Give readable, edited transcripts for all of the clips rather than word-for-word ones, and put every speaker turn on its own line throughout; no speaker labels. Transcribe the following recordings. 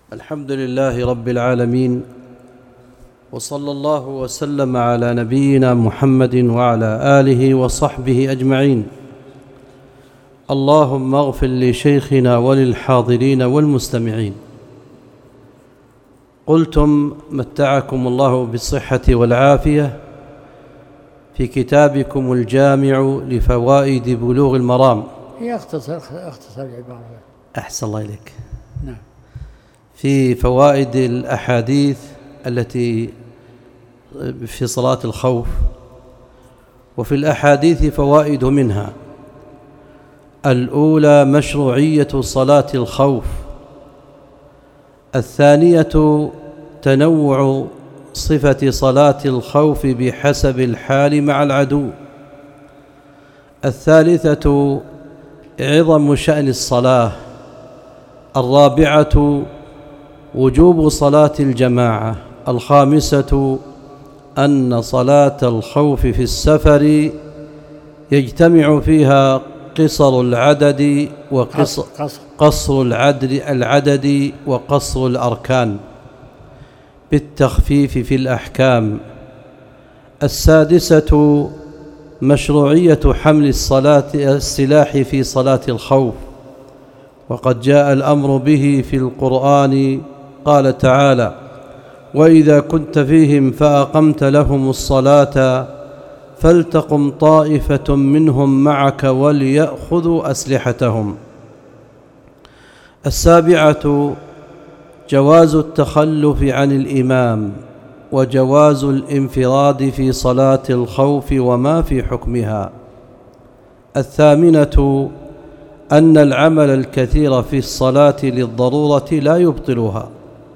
الحمد لله رب العالمين، وصلى الله وسلم على نبينا محمد وعلى آله وصحبه أجمعين. اللهم اغفر لشيخنا وللحاضرين والمستمعين. قلتم متعكم الله بالصحة والعافية في كتابكم الجامع لفوائد بلوغ المرام.
هي اختصر العبارة.
أحسن الله إليك.
نعم.
في فوائد الأحاديث التي في صلاة الخوف، وفي الأحاديث فوائد منها: الأولى مشروعية صلاة الخوف، الثانية تنوع صفة صلاة الخوف بحسب الحال مع العدو، الثالثة عظم شأن الصلاة، الرابعة وجوب صلاة الجماعة، الخامسة أن صلاة الخوف في السفر يجتمع فيها قصر العدد قصر العدد وقصر الأركان بالتخفيف في الأحكام. السادسة مشروعية حمل السلاح في صلاة الخوف، وقد جاء الأمر به في القرآن. قال تعالى: وإذا كنت فيهم فأقمت لهم الصلاة فلتقم طائفة منهم معك وليأخذوا أسلحتهم. السابعة جواز التخلف عن الإمام، وجواز الانفراد في صلاة الخوف وما في حكمها. الثامنة أن العمل الكثير في الصلاة للضرورة لا يبطلها.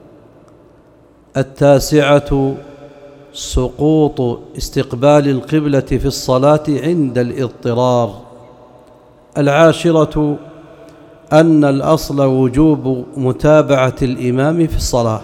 التاسعة سقوط استقبال القبلة في الصلاة عند الاضطرار. العاشرة أن الأصل وجوب متابعة الإمام في الصلاة.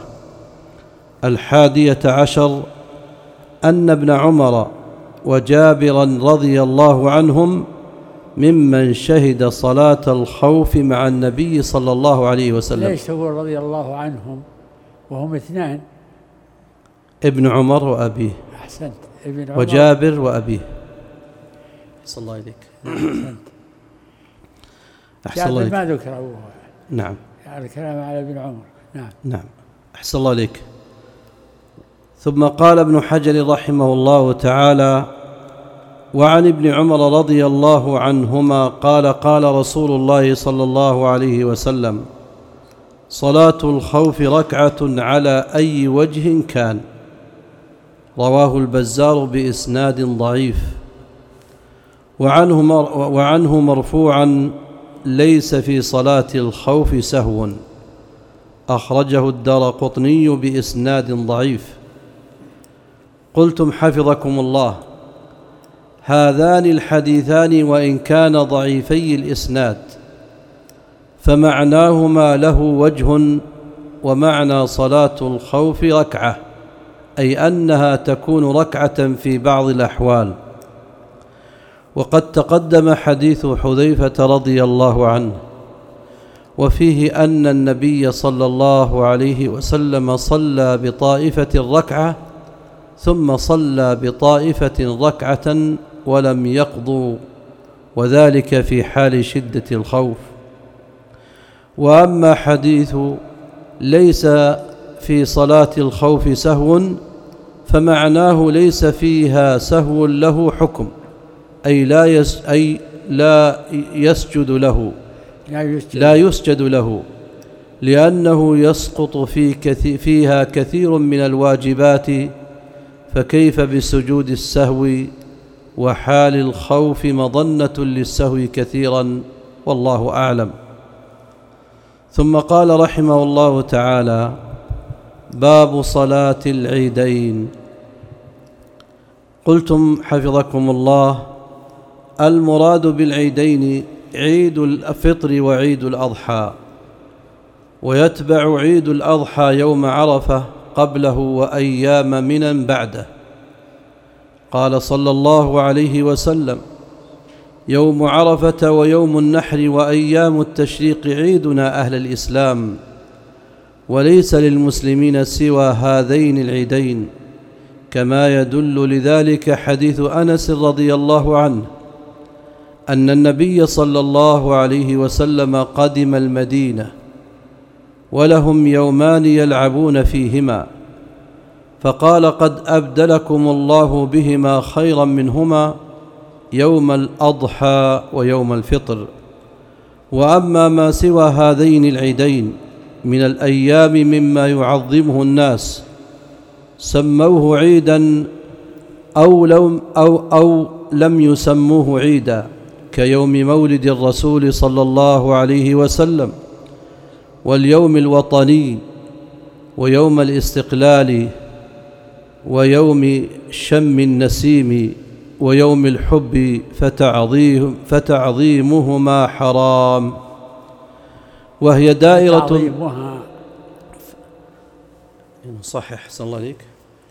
11 أن ابن عمر وجابرا رضي الله عنهم ممن شهد صلاة الخوف مع النبي صلى الله عليه وسلم.
ليش تقول رضي الله عنهم وهم اثنان؟
ابن عمر وأبيه.
أحسنت. ابن عمر
وجابر وأبيه. أحسن الله إليك.
أحسن الله إليك. ما ذكر أبوه.
نعم.
يعني الكلام على ابن عمر.
نعم. أحسن الله إليك. ثم قال ابن حجر رحمه الله تعالى: وعن ابن عمر رضي الله عنهما قال: قال رسول الله صلى الله عليه وسلم: صلاة الخوف ركعة على أي وجه كان. رواه البزار بإسناد ضعيف. وعنه مرفوعا: ليس في صلاة الخوف سهو. أخرجه الدارقطني بإسناد ضعيف. قلتم حفظكم الله: هذان الحديثان وإن كان ضعيفي الإسناد فمعناهما له وجه، ومعنى صلاة الخوف ركعة، أي أنها تكون ركعة في بعض الأحوال. وقد تقدم حديث حذيفة رضي الله عنه، وفيه أن النبي صلى الله عليه وسلم صلى بطائفة ركعة ثم صلى بطائفة ركعة ولم يقضوا، وذلك في حال شدة الخوف. وأما حديث ليس في صلاة الخوف سهو فمعناه ليس فيها سهو له حكم، أي لا يسجد له لأنه يسقط فيها كثير من الواجبات، فكيف بسجود السهو وحال الخوف مظنة للسهو كثيرا، والله أعلم. ثم قال رحمه الله تعالى: باب صلاة العيدين. قلتم حفظكم الله: المراد بالعيدين عيد الفطر وعيد الأضحى، ويتبع عيد الأضحى يوم عرفة قبله وأيام منى بعده. قال صلى الله عليه وسلم: يوم عرفة ويوم النحر وأيام التشريق عيدنا أهل الإسلام، وليس للمسلمين سوى هذين العيدين، كما يدل لذلك حديث أنس رضي الله عنه أن النبي صلى الله عليه وسلم قدم المدينة ولهم يومان يلعبون فيهما، فقال: قد أبدلكم الله بهما خيرا منهما يوم الأضحى ويوم الفطر. وأما ما سوى هذين العيدين من الأيام مما يعظمه الناس سموه عيدا أو لم يسموه عيدا، كيوم مولد الرسول صلى الله عليه وسلم، واليوم الوطني، ويوم الاستقلال، ويوم شم النسيم، ويوم الحب، فتعظيمهما حرام. وهي دائرة صحيح أحسن الله عليك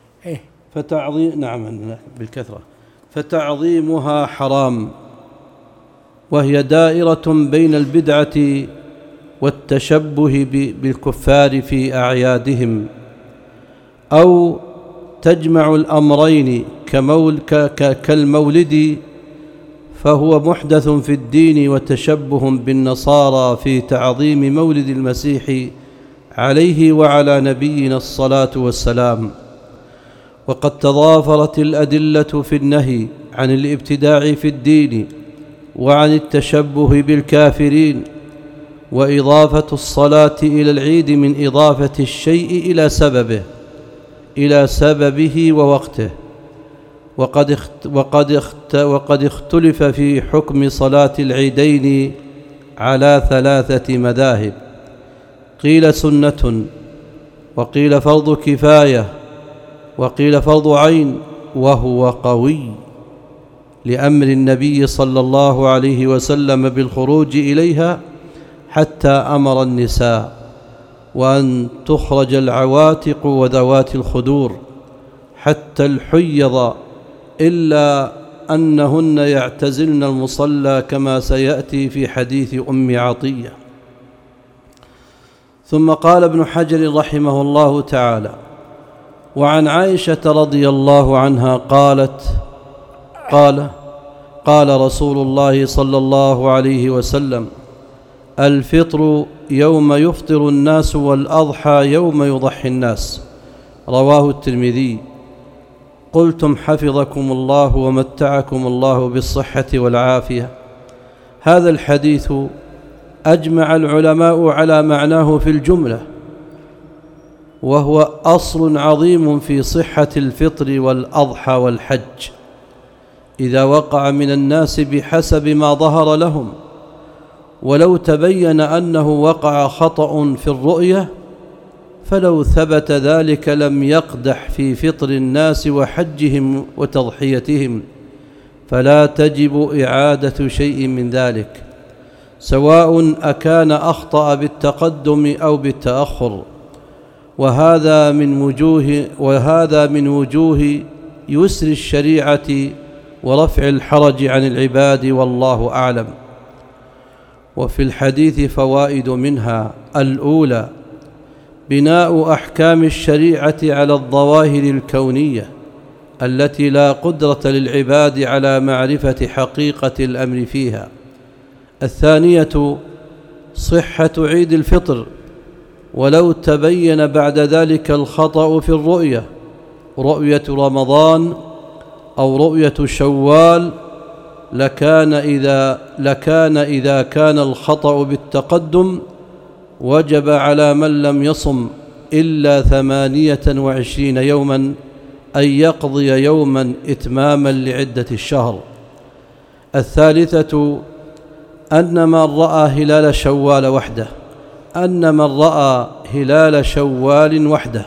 نعم بالكثرة. فتعظيمها حرام، وهي دائرة بين البدعة والتشبه بالكفار في أعيادهم، أو تجمع الأمرين كالمولد، فهو محدث في الدين وتشبه بالنصارى في تعظيم مولد المسيح عليه وعلى نبينا الصلاة والسلام. وقد تضافرت الأدلة في النهي عن الابتداع في الدين وعن التشبه بالكافرين، وإضافة الصلاة إلى العيد من إضافة الشيء إلى سببه ووقته. وقد اختلف في حكم صلاة العيدين على 3 مذاهب: قيل سنة، وقيل فرض كفاية، وقيل فرض عين، وهو قوي لأمر النبي صلى الله عليه وسلم بالخروج إليها، حتى أمر النساء وأن تخرج العواتق وذوات الخدور حتى الحيض، إلا أنهن يعتزلن المصلى، كما سيأتي في حديث أم عطية. ثم قال ابن حجر رحمه الله تعالى: وعن عائشة رضي الله عنها قال رسول الله صلى الله عليه وسلم: الفطر يوم يفطر الناس، والأضحى يوم يضحي الناس. رواه الترمذي. قلتم حفظكم الله ومتعكم الله بالصحة والعافية. هذا الحديث أجمع العلماء على معناه في الجملة، وهو أصل عظيم في صحة الفطر والأضحى والحج، إذا وقع من الناس بحسب ما ظهر لهم. ولو تبين أنه وقع خطأ في الرؤية، فلو ثبت ذلك لم يقدح في فطر الناس وحجهم وتضحيتهم، فلا تجب إعادة شيء من ذلك، سواء أكان أخطأ بالتقدم أو بالتأخر. وهذا من وجوه يسر الشريعة ورفع الحرج عن العباد، والله أعلم. وفي الحديث فوائد، منها: الأولى: بناء أحكام الشريعة على الظواهر الكونية التي لا قدرة للعباد على معرفة حقيقة الأمر فيها. الثانية: صحة عيد الفطر، ولو تبين بعد ذلك الخطأ في الرؤية، رؤية رمضان أو رؤية شوال، لكان إذا كان الخطأ بالتقدم وجب على من لم يصم إلا 28 يوما أن يقضي يوما إتماما لعدة الشهر. الثالثة: أن من رأى هلال شوال وحده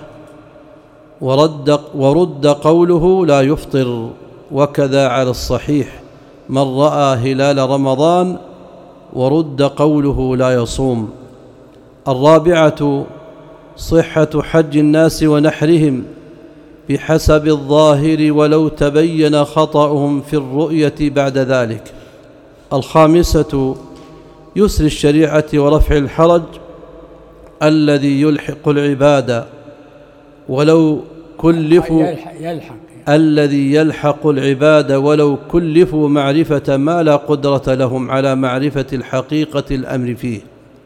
ورد قوله لا يفطر، وكذا على الصحيح من رأى هلال رمضان ورد قوله لا يصوم. الرابعة: صحة حج الناس ونحرهم بحسب الظاهر ولو تبين خطأهم في الرؤية بعد ذلك. الخامسة: يسر الشريعة ورفع الحرج الذي يلحق العباد ولو كلفوا الذي يلحق العباد ولو كلفوا معرفة ما لا قدرة لهم على معرفة الحقيقة الأمر فيه.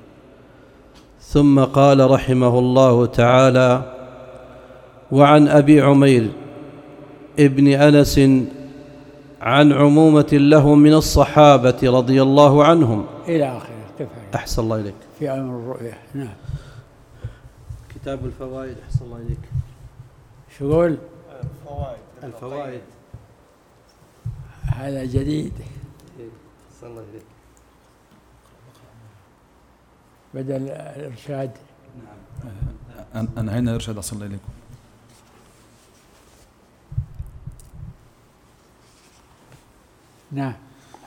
ثم قال رحمه الله تعالى: وعن أبي عمير ابن أنس عن عمومة له من الصحابة رضي الله عنهم
إلى آخره.
أحسن الله إليك.
في أمر الرؤية. نعم.
كتاب الفوائد. أحسن الله إليك.
شو قول؟
الفوائد
هذا جديد.
أحسن الله إليك.
بدل الإرشاد.
نعم. أنهينا الإرشاد. أحسن الله إليكم.
نعم.